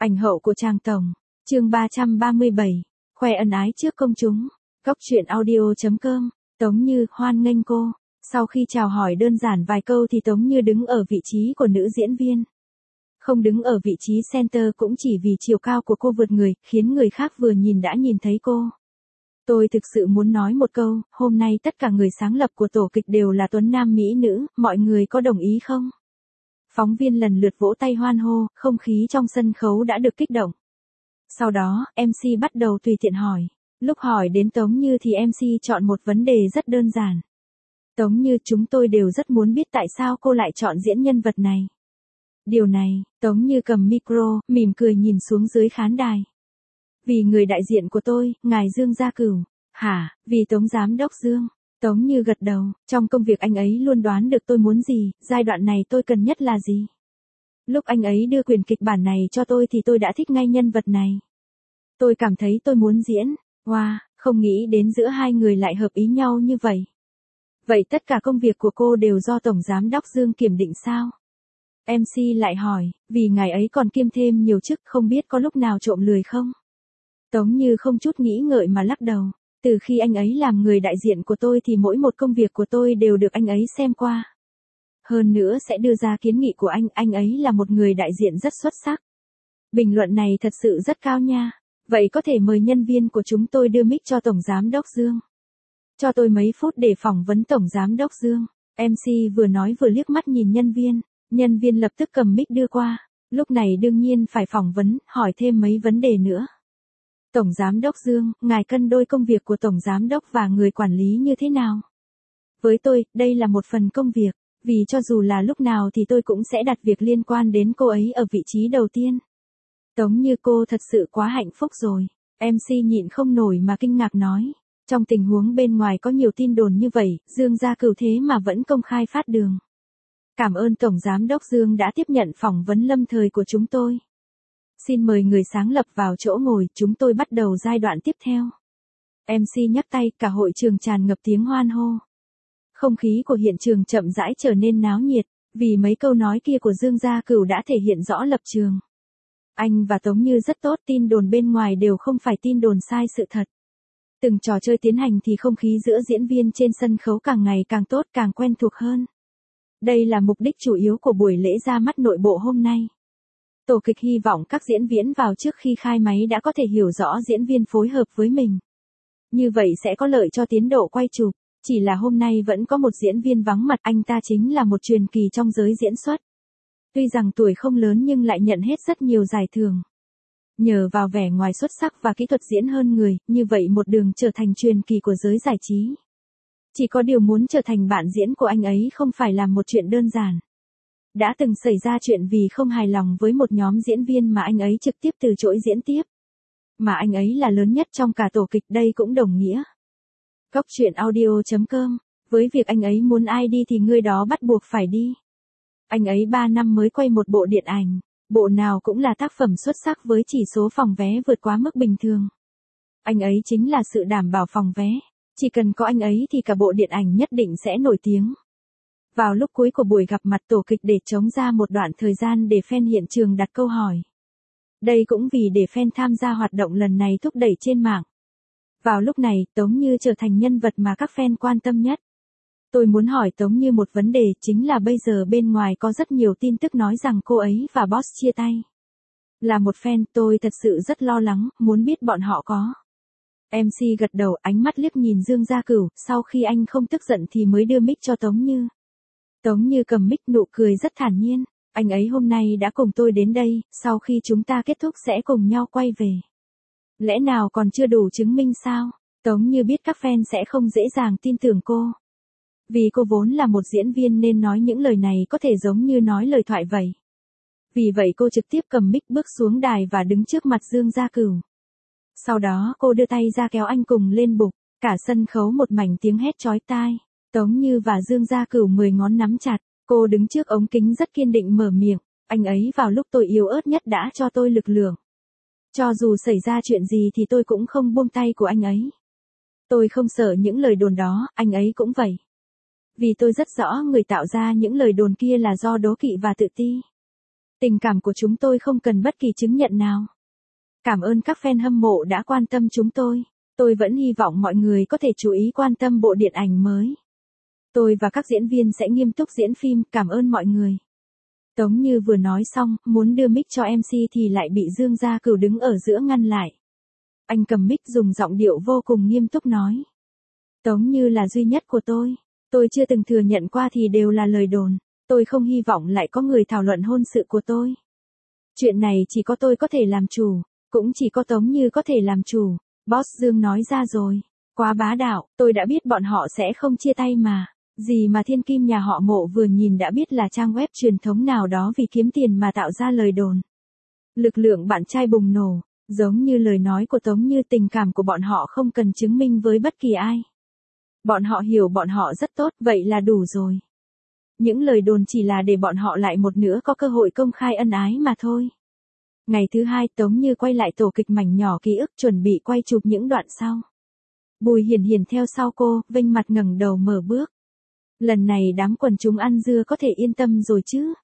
Ảnh hậu của Trang Tổng. Chương 337. Khoe ân ái trước công chúng. Góc truyện audio.com. Tống Như hoan nghênh cô. Sau khi chào hỏi đơn giản vài câu thì Tống Như đứng ở vị trí của nữ diễn viên. Không đứng ở vị trí center cũng chỉ vì chiều cao của cô vượt người, khiến người khác vừa nhìn đã nhìn thấy cô. Tôi thực sự muốn nói một câu, hôm nay tất cả người sáng lập của tổ kịch đều là tuấn nam mỹ nữ, mọi người có đồng ý không? Phóng viên lần lượt vỗ tay hoan hô, không khí trong sân khấu đã được kích động. Sau đó, MC bắt đầu tùy tiện hỏi. Lúc hỏi đến Tống Như thì MC chọn một vấn đề rất đơn giản. Tống Như, chúng tôi đều rất muốn biết tại sao cô lại chọn diễn nhân vật này. Điều này, Tống Như cầm micro, mỉm cười nhìn xuống dưới khán đài. Vì người đại diện của tôi, ngài Dương Gia Cửu. Hả, vì Tống Giám Đốc Dương. Tống Như gật đầu, trong công việc anh ấy luôn đoán được tôi muốn gì, giai đoạn này tôi cần nhất là gì. Lúc anh ấy đưa quyền kịch bản này cho tôi thì tôi đã thích ngay nhân vật này. Tôi cảm thấy tôi muốn diễn, wow, không nghĩ đến giữa hai người lại hợp ý nhau như vậy. Vậy tất cả công việc của cô đều do Tổng Giám Đốc Dương kiểm định sao? MC lại hỏi, vì ngài ấy còn kiêm thêm nhiều chức, không biết có lúc nào trộm lười không? Tống Như không chút nghĩ ngợi mà lắc đầu. Từ khi anh ấy làm người đại diện của tôi thì mỗi một công việc của tôi đều được anh ấy xem qua. Hơn nữa sẽ đưa ra kiến nghị của anh ấy là một người đại diện rất xuất sắc. Bình luận này thật sự rất cao nha. Vậy có thể mời nhân viên của chúng tôi đưa mic cho Tổng Giám Đốc Dương. Cho tôi mấy phút để phỏng vấn Tổng Giám Đốc Dương. MC vừa nói vừa liếc mắt nhìn nhân viên lập tức cầm mic đưa qua. Lúc này đương nhiên phải phỏng vấn, hỏi thêm mấy vấn đề nữa. Tổng Giám Đốc Dương, ngài cân đôi công việc của Tổng Giám Đốc và người quản lý như thế nào? Với tôi, đây là một phần công việc, vì cho dù là lúc nào thì tôi cũng sẽ đặt việc liên quan đến cô ấy ở vị trí đầu tiên. Tống Như, cô thật sự quá hạnh phúc rồi. MC nhịn không nổi mà kinh ngạc nói. Trong tình huống bên ngoài có nhiều tin đồn như vậy, Dương Gia Cửu thế mà vẫn công khai phát đường. Cảm ơn Tổng Giám Đốc Dương đã tiếp nhận phỏng vấn lâm thời của chúng tôi. Xin mời người sáng lập vào chỗ ngồi, chúng tôi bắt đầu giai đoạn tiếp theo. MC nhấc tay, cả hội trường tràn ngập tiếng hoan hô. Không khí của hiện trường chậm rãi trở nên náo nhiệt, vì mấy câu nói kia của Dương Gia Cửu đã thể hiện rõ lập trường. Anh và Tống Như rất tốt, tin đồn bên ngoài đều không phải tin đồn sai sự thật. Từng trò chơi tiến hành thì không khí giữa diễn viên trên sân khấu càng ngày càng tốt, càng quen thuộc hơn. Đây là mục đích chủ yếu của buổi lễ ra mắt nội bộ hôm nay. Tổ kịch hy vọng các diễn viên vào trước khi khai máy đã có thể hiểu rõ diễn viên phối hợp với mình. Như vậy sẽ có lợi cho tiến độ quay chụp. Chỉ là hôm nay vẫn có một diễn viên vắng mặt, anh ta chính là một truyền kỳ trong giới diễn xuất. Tuy rằng tuổi không lớn nhưng lại nhận hết rất nhiều giải thưởng. Nhờ vào vẻ ngoài xuất sắc và kỹ thuật diễn hơn người, như vậy một đường trở thành truyền kỳ của giới giải trí. Chỉ có điều muốn trở thành bạn diễn của anh ấy không phải là một chuyện đơn giản. Đã từng xảy ra chuyện vì không hài lòng với một nhóm diễn viên mà anh ấy trực tiếp từ chối diễn tiếp. Mà anh ấy là lớn nhất trong cả tổ kịch, đây cũng đồng nghĩa. Góc truyện audio.com, với việc anh ấy muốn ai đi thì người đó bắt buộc phải đi. Anh ấy 3 năm mới quay một bộ điện ảnh, bộ nào cũng là tác phẩm xuất sắc với chỉ số phòng vé vượt quá mức bình thường. Anh ấy chính là sự đảm bảo phòng vé, chỉ cần có anh ấy thì cả bộ điện ảnh nhất định sẽ nổi tiếng. Vào lúc cuối của buổi gặp mặt tổ kịch để trống ra một đoạn thời gian để fan hiện trường đặt câu hỏi. Đây cũng vì để fan tham gia hoạt động lần này thúc đẩy trên mạng. Vào lúc này, Tống Như trở thành nhân vật mà các fan quan tâm nhất. Tôi muốn hỏi Tống Như một vấn đề, chính là bây giờ bên ngoài có rất nhiều tin tức nói rằng cô ấy và boss chia tay. Là một fan, tôi thật sự rất lo lắng, muốn biết bọn họ có. MC gật đầu, ánh mắt liếc nhìn Dương Gia Cửu, sau khi anh không tức giận thì mới đưa mic cho Tống Như. Tống Như cầm mic, nụ cười rất thản nhiên. Anh ấy hôm nay đã cùng tôi đến đây, sau khi chúng ta kết thúc sẽ cùng nhau quay về. Lẽ nào còn chưa đủ chứng minh sao? Tống Như biết các fan sẽ không dễ dàng tin tưởng cô. Vì cô vốn là một diễn viên nên nói những lời này có thể giống như nói lời thoại vậy. Vì vậy cô trực tiếp cầm mic bước xuống đài và đứng trước mặt Dương Gia Cửu. Sau đó cô đưa tay ra kéo anh cùng lên bục, cả sân khấu một mảnh tiếng hét chói tai. Tống Như và Dương Gia Cửu 10 ngón nắm chặt, cô đứng trước ống kính rất kiên định mở miệng, anh ấy vào lúc tôi yếu ớt nhất đã cho tôi lực lượng. Cho dù xảy ra chuyện gì thì tôi cũng không buông tay của anh ấy. Tôi không sợ những lời đồn đó, anh ấy cũng vậy. Vì tôi rất rõ người tạo ra những lời đồn kia là do đố kỵ và tự ti. Tình cảm của chúng tôi không cần bất kỳ chứng nhận nào. Cảm ơn các fan hâm mộ đã quan tâm chúng tôi. Tôi vẫn hy vọng mọi người có thể chú ý quan tâm bộ điện ảnh mới. Tôi và các diễn viên sẽ nghiêm túc diễn phim, cảm ơn mọi người. Tống Như vừa nói xong, muốn đưa mic cho MC thì lại bị Dương Gia Cửu đứng ở giữa ngăn lại. Anh cầm mic dùng giọng điệu vô cùng nghiêm túc nói. Tống Như là duy nhất của tôi chưa từng thừa nhận qua thì đều là lời đồn. Tôi không hy vọng lại có người thảo luận hôn sự của tôi. Chuyện này chỉ có tôi có thể làm chủ, cũng chỉ có Tống Như có thể làm chủ. Boss Dương nói ra rồi. Quá bá đạo, tôi đã biết bọn họ sẽ không chia tay mà. Gì mà thiên kim nhà họ Mộ vừa nhìn đã biết là trang web truyền thống nào đó vì kiếm tiền mà tạo ra lời đồn. Lực lượng bạn trai bùng nổ, giống như lời nói của Tống Như, tình cảm của bọn họ không cần chứng minh với bất kỳ ai. Bọn họ hiểu bọn họ rất tốt, vậy là đủ rồi. Những lời đồn chỉ là để bọn họ lại một nữa có cơ hội công khai ân ái mà thôi. Ngày thứ hai, Tống Như quay lại tổ kịch mảnh nhỏ ký ức, chuẩn bị quay chụp những đoạn sau. Bùi Hiền Hiền theo sau cô, vênh mặt ngẩng đầu mở bước. Lần này đám quần chúng ăn dưa có thể yên tâm rồi chứ.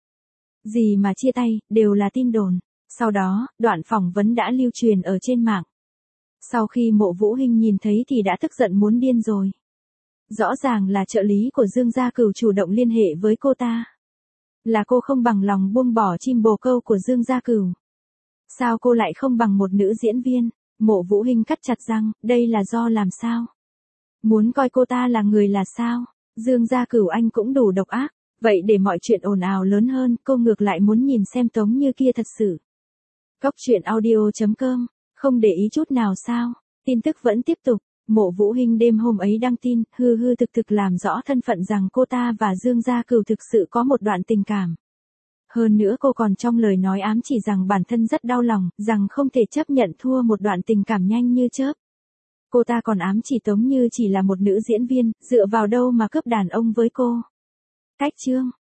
Gì mà chia tay, đều là tin đồn. Sau đó, đoạn phỏng vấn đã lưu truyền ở trên mạng. Sau khi Mộ Vũ Hinh nhìn thấy thì đã tức giận muốn điên rồi. Rõ ràng là trợ lý của Dương Gia Cửu chủ động liên hệ với cô ta. Là cô không bằng lòng buông bỏ chim bồ câu của Dương Gia Cửu. Sao cô lại không bằng một nữ diễn viên? Mộ Vũ Hinh cắt chặt răng, đây là do làm sao? Muốn coi cô ta là người là sao? Dương Gia Cửu anh cũng đủ độc ác. Vậy để mọi chuyện ồn ào lớn hơn, cô ngược lại muốn nhìn xem Tống Như kia thật sự. Cóc truyện audio.com, không để ý chút nào sao? Tin tức vẫn tiếp tục. Mộ Vũ Hinh đêm hôm ấy đăng tin, hư hư thực thực làm rõ thân phận rằng cô ta và Dương Gia Cửu thực sự có một đoạn tình cảm. Hơn nữa cô còn trong lời nói ám chỉ rằng bản thân rất đau lòng, rằng không thể chấp nhận thua một đoạn tình cảm nhanh như chớp. Cô ta còn ám chỉ Tống Như chỉ là một nữ diễn viên, dựa vào đâu mà cướp đàn ông với cô. Cách chương